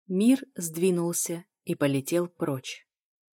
Мир сдвинулся и полетел прочь.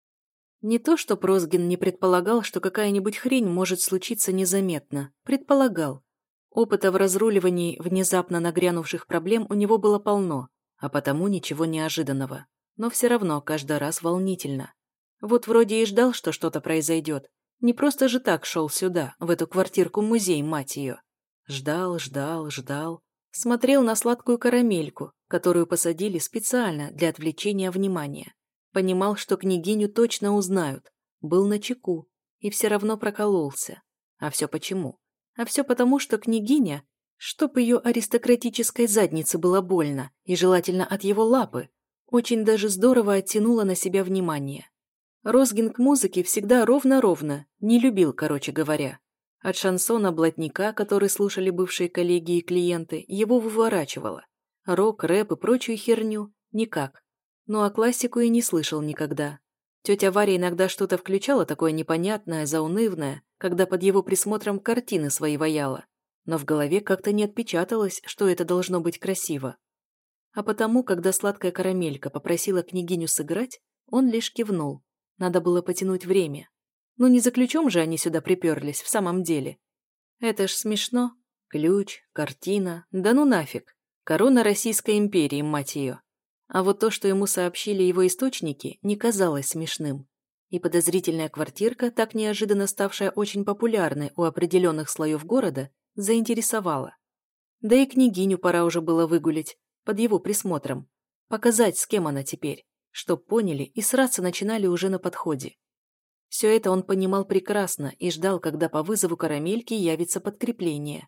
Не то, что Розгин не предполагал, что какая-нибудь хрень может случиться незаметно. Предполагал. Опыта в разруливании внезапно нагрянувших проблем у него было полно, а потому ничего неожиданного. Но все равно каждый раз волнительно. Вот вроде и ждал, что что-то произойдет. Не просто же так шел сюда, в эту квартирку-музей, мать ее. Ждал, ждал, ждал. Смотрел на сладкую карамельку, которую посадили специально для отвлечения внимания. Понимал, что княгиню точно узнают. Был начеку и все равно прокололся. А все почему? А все потому, что княгиня, чтоб ее аристократической заднице было больно, и желательно от его лапы, очень даже здорово оттянула на себя внимание. Розгин к музыке всегда ровно-ровно, не любил, короче говоря. От шансона блатника, который слушали бывшие коллеги и клиенты, его выворачивало. Рок, рэп и прочую херню – никак. Ну а классику и не слышал никогда. Тетя Варя иногда что-то включала такое непонятное, заунывное, когда под его присмотром картины свои ваяла. Но в голове как-то не отпечаталось, что это должно быть красиво. А потому, когда сладкая карамелька попросила княгиню сыграть, он лишь кивнул. Надо было потянуть время. Ну не за ключом же они сюда приперлись, в самом деле. Это ж смешно. Ключ, картина, да ну нафиг. Корона Российской империи, мать ее. А вот то, что ему сообщили его источники, не казалось смешным. И подозрительная квартирка, так неожиданно ставшая очень популярной у определенных слоев города, заинтересовала. Да и княгиню пора уже было выгулить, под его присмотром. Показать, с кем она теперь, чтоб поняли и сраться начинали уже на подходе. Все это он понимал прекрасно и ждал, когда по вызову карамельки явится подкрепление.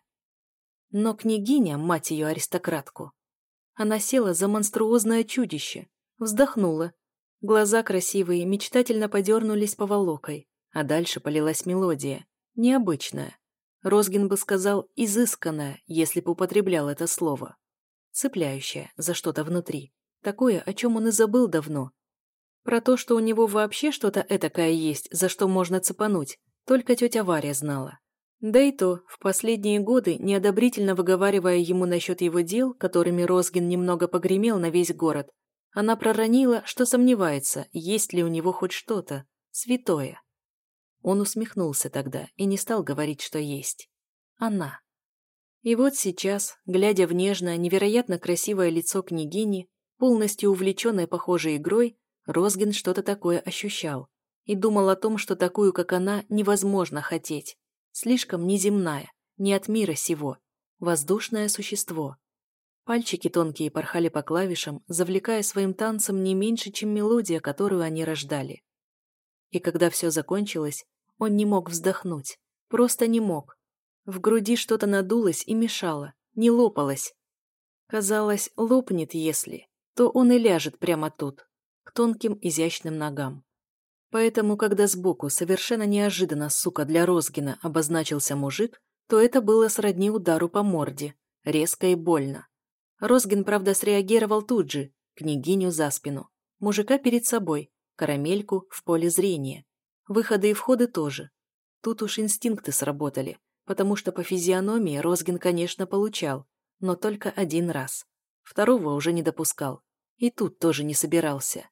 Но княгиня, мать ее аристократку, она села за монструозное чудище, вздохнула. Глаза красивые мечтательно подернулись поволокой, а дальше полилась мелодия, необычная. Розгин бы сказал изысканная, если бы употреблял это слово. Цепляющая за что-то внутри, такое, о чем он и забыл давно. Про то, что у него вообще что-то этакое есть, за что можно цепануть, только тетя Варя знала. Да и то, в последние годы, неодобрительно выговаривая ему насчет его дел, которыми Розгин немного погремел на весь город, она проронила, что сомневается, есть ли у него хоть что-то святое. Он усмехнулся тогда и не стал говорить, что есть. Она. И вот сейчас, глядя в нежное, невероятно красивое лицо княгини, полностью увлеченной похожей игрой, Розгин что-то такое ощущал и думал о том, что такую, как она, невозможно хотеть. Слишком неземная, не от мира сего, воздушное существо. Пальчики тонкие порхали по клавишам, завлекая своим танцем не меньше, чем мелодия, которую они рождали. И когда все закончилось, он не мог вздохнуть, просто не мог. В груди что-то надулось и мешало, не лопалось. Казалось, лопнет если, то он и ляжет прямо тут, к тонким изящным ногам. Поэтому, когда сбоку совершенно неожиданно, сука, для Розгина обозначился мужик, то это было сродни удару по морде, резко и больно. Розгин, правда, среагировал тут же, княгиню за спину, мужика перед собой, карамельку в поле зрения. Выходы и входы тоже. Тут уж инстинкты сработали, потому что по физиономии Розгин, конечно, получал, но только один раз. Второго уже не допускал. И тут тоже не собирался.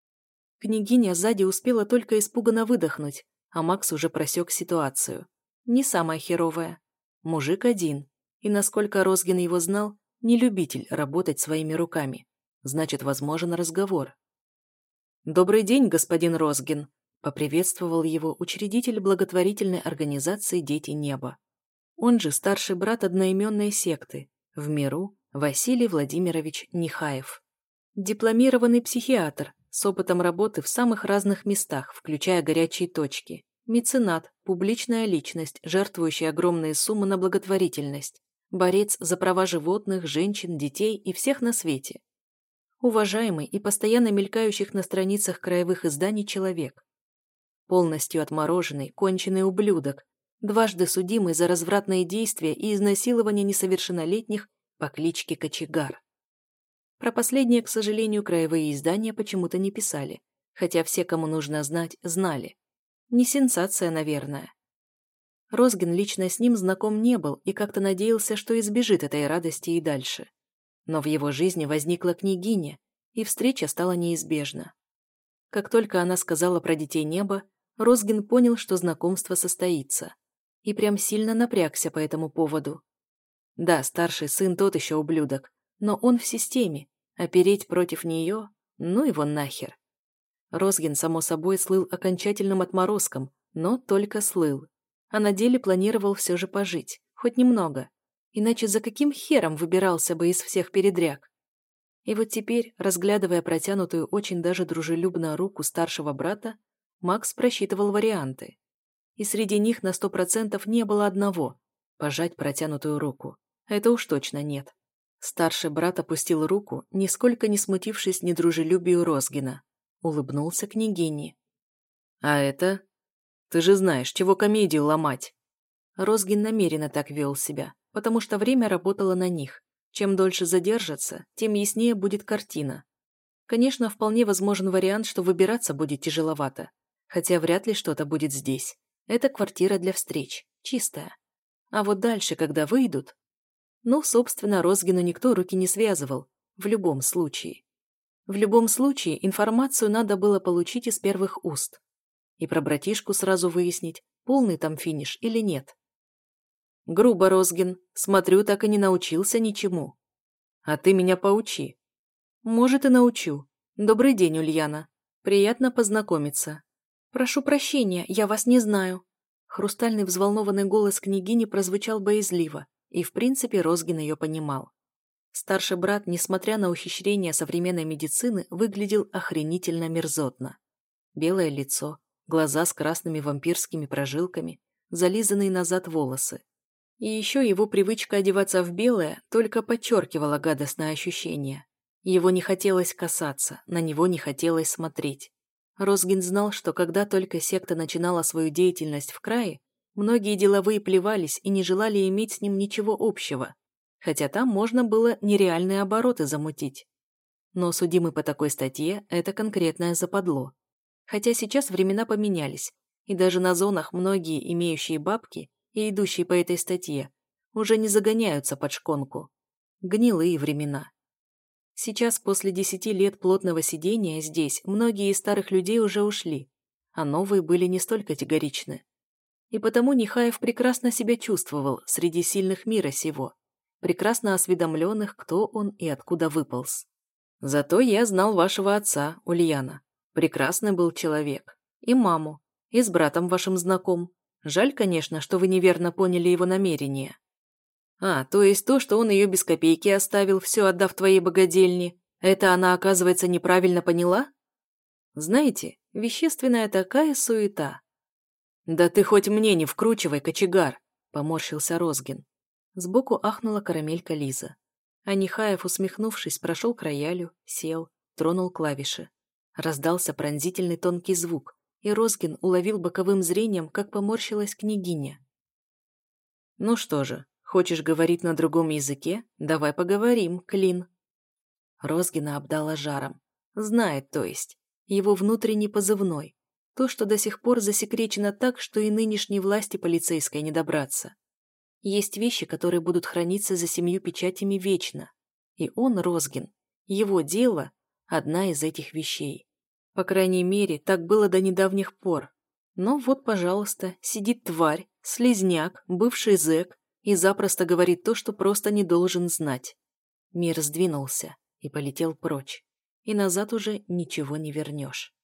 Княгиня сзади успела только испуганно выдохнуть, а Макс уже просек ситуацию. Не самая херовая. Мужик один. И, насколько Розгин его знал, не любитель работать своими руками. Значит, возможен разговор. «Добрый день, господин Розгин», — поприветствовал его учредитель благотворительной организации «Дети неба». Он же старший брат одноименной секты, в миру Василий Владимирович Нехаев. Дипломированный психиатр, с опытом работы в самых разных местах, включая горячие точки. Меценат, публичная личность, жертвующая огромные суммы на благотворительность. Борец за права животных, женщин, детей и всех на свете. Уважаемый и постоянно мелькающих на страницах краевых изданий человек. Полностью отмороженный, конченый ублюдок, дважды судимый за развратные действия и изнасилование несовершеннолетних по кличке Кочегар. Про последнее, к сожалению, краевые издания почему-то не писали, хотя все, кому нужно знать, знали. Не сенсация, наверное. Розгин лично с ним знаком не был и как-то надеялся, что избежит этой радости и дальше. Но в его жизни возникла княгиня, и встреча стала неизбежна. Как только она сказала про детей неба, Розгин понял, что знакомство состоится. И прям сильно напрягся по этому поводу. Да, старший сын тот еще ублюдок, но он в системе, а переть против нее, ну его нахер. Розгин, само собой, слыл окончательным отморозком, но только слыл. А на деле планировал все же пожить, хоть немного. Иначе за каким хером выбирался бы из всех передряг? И вот теперь, разглядывая протянутую очень даже дружелюбно руку старшего брата, Макс просчитывал варианты. И среди них на 100% не было одного – пожать протянутую руку. Это уж точно нет. Старший брат опустил руку, нисколько не смутившись недружелюбию Розгина. Улыбнулся княгине. «А это? Ты же знаешь, чего комедию ломать!» Розгин намеренно так вел себя, потому что время работало на них. Чем дольше задержатся, тем яснее будет картина. Конечно, вполне возможен вариант, что выбираться будет тяжеловато. Хотя вряд ли что-то будет здесь. Это квартира для встреч, чистая. А вот дальше, когда выйдут... Ну, собственно, Розгину никто руки не связывал. В любом случае. В любом случае, информацию надо было получить из первых уст. И про братишку сразу выяснить, полный там финиш или нет. Грубо, Розгин. Смотрю, так и не научился ничему. А ты меня поучи. Может, и научу. Добрый день, Ульяна. Приятно познакомиться. Прошу прощения, я вас не знаю. Хрустальный взволнованный голос княгини прозвучал боязливо, и в принципе Розгин ее понимал. Старший брат, несмотря на ухищрения современной медицины, выглядел охренительно мерзотно. Белое лицо, глаза с красными вампирскими прожилками, зализанные назад волосы. И еще его привычка одеваться в белое только подчеркивала гадостное ощущение. Его не хотелось касаться, на него не хотелось смотреть. Розгин знал, что когда только секта начинала свою деятельность в крае, многие деловые плевались и не желали иметь с ним ничего общего, хотя там можно было нереальные обороты замутить. Но судимый по такой статье – это конкретное западло. Хотя сейчас времена поменялись, и даже на зонах многие, имеющие бабки и идущие по этой статье, уже не загоняются под шконку. Гнилые времена. Сейчас, после 10 лет плотного сидения здесь, многие из старых людей уже ушли, а новые были не столь категоричны. И потому Нехаев прекрасно себя чувствовал среди сильных мира сего, прекрасно осведомленных, кто он и откуда выполз. Зато я знал вашего отца, Ульяна. Прекрасный был человек. И маму, и с братом вашим знаком. Жаль, конечно, что вы неверно поняли его намерения. А, то есть то, что он ее без копейки оставил, все отдав твоей богадельне, это она, оказывается, неправильно поняла? Знаете, вещественная такая суета. Да ты хоть мне не вкручивай, кочегар, поморщился Розгин. Сбоку ахнула карамелька Лиза. А Нехаев, усмехнувшись, прошел к роялю, сел, тронул клавиши. Раздался пронзительный тонкий звук, и Розгин уловил боковым зрением, как поморщилась княгиня. Ну что же, хочешь говорить на другом языке? Давай поговорим, Клин. Розгина обдала жаром. Знает, то есть. Его внутренний позывной. То, что до сих пор засекречено так, что и нынешней власти полицейской не добраться. Есть вещи, которые будут храниться за 7 печатями вечно. И он, Розгин, его дело – одна из этих вещей. По крайней мере, так было до недавних пор. Но вот, пожалуйста, сидит тварь, слизняк, бывший зэк, и запросто говорит то, что просто не должен знать. Мир сдвинулся и полетел прочь. И назад уже ничего не вернешь.